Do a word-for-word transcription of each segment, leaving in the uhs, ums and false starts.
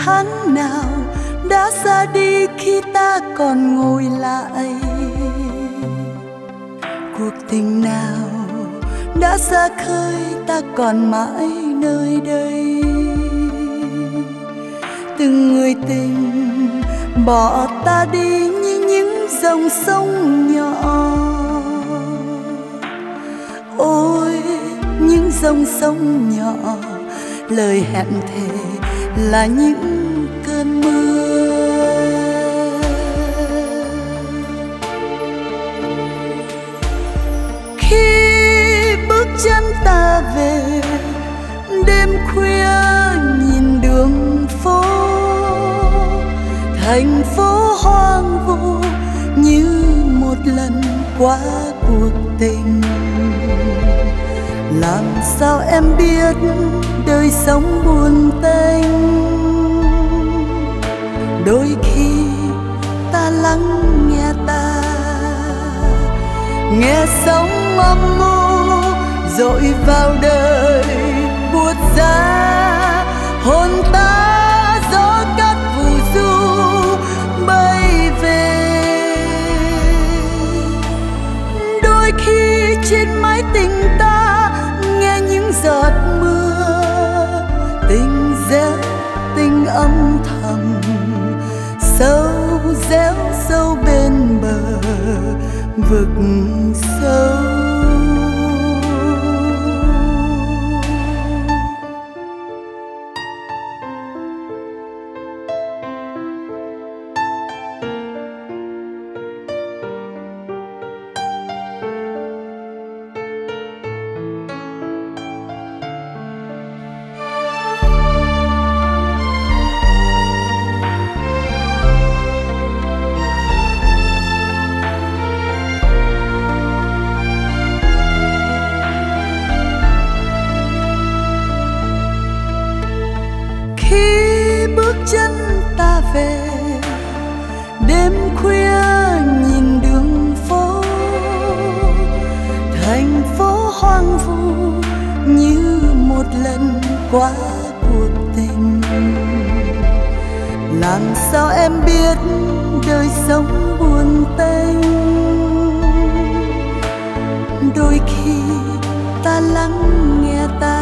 tháng nào đã ra đi khi ta còn ngồi lại? Cuộc tình nào đã xa khơi ta còn mãi nơi đây? Từng người tình bỏ ta đi như những dòng sông nhỏ. Ôi những dòng sông nhỏ, lời hẹn thề là những cơn mưa. Khi bước chân ta về đêm khuya nhìn đường phố, thành phố hoang vu như một lần qua cuộc tình. Làm sao em biết đời sống buồn tênh? Đôi khi ta lắng nghe ta, nghe sóng âm u dội vào đời buốt giá. Hồn ta gió cát phù du bay về. Đôi khi trên mái tình ta nghe những giọt mưa, tình réo tình âm thầm sâu réo sâu bên bờ vực sâu. Khi bước chân ta về đêm khuya nhìn đường phố, thành phố hoang vu như một lần qua cuộc tình. Làm sao em biết đời sống buồn tênh? Đôi khi ta lắng nghe ta,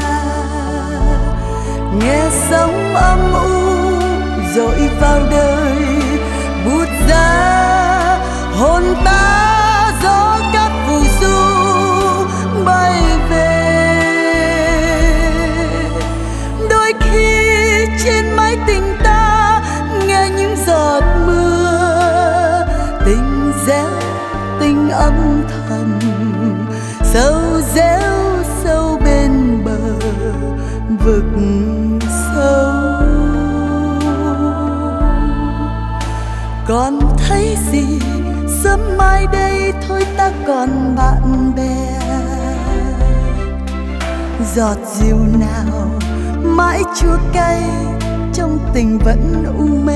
nghe sóng âm u dội vào đời buốt giá. Hồn ta gió cát phù du bay về. Đôi khi trên mái tình ta nghe những giọt mưa, tình réo tình âm thầm sâu réo sâu bên bờ vực sâu. Còn thấy gì sớm mai đây thôi ta còn bạn bè. Giọt rượu nào mãi chua cay trong tình vẫn u mê.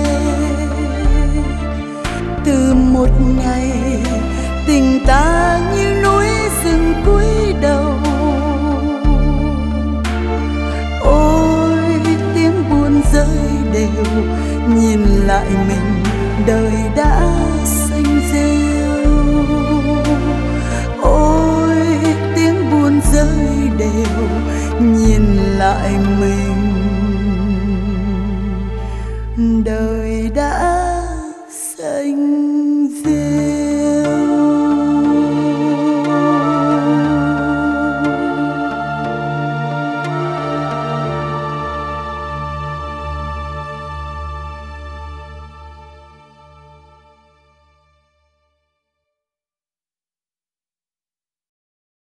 Từ một ngày tình ta như núi rừng cúi đầu. Ôi tiếng buồn rơi đều, nhìn lại mình đời đã xanh rêu. Ôi tiếng buồn rơi đều, nhìn lại mình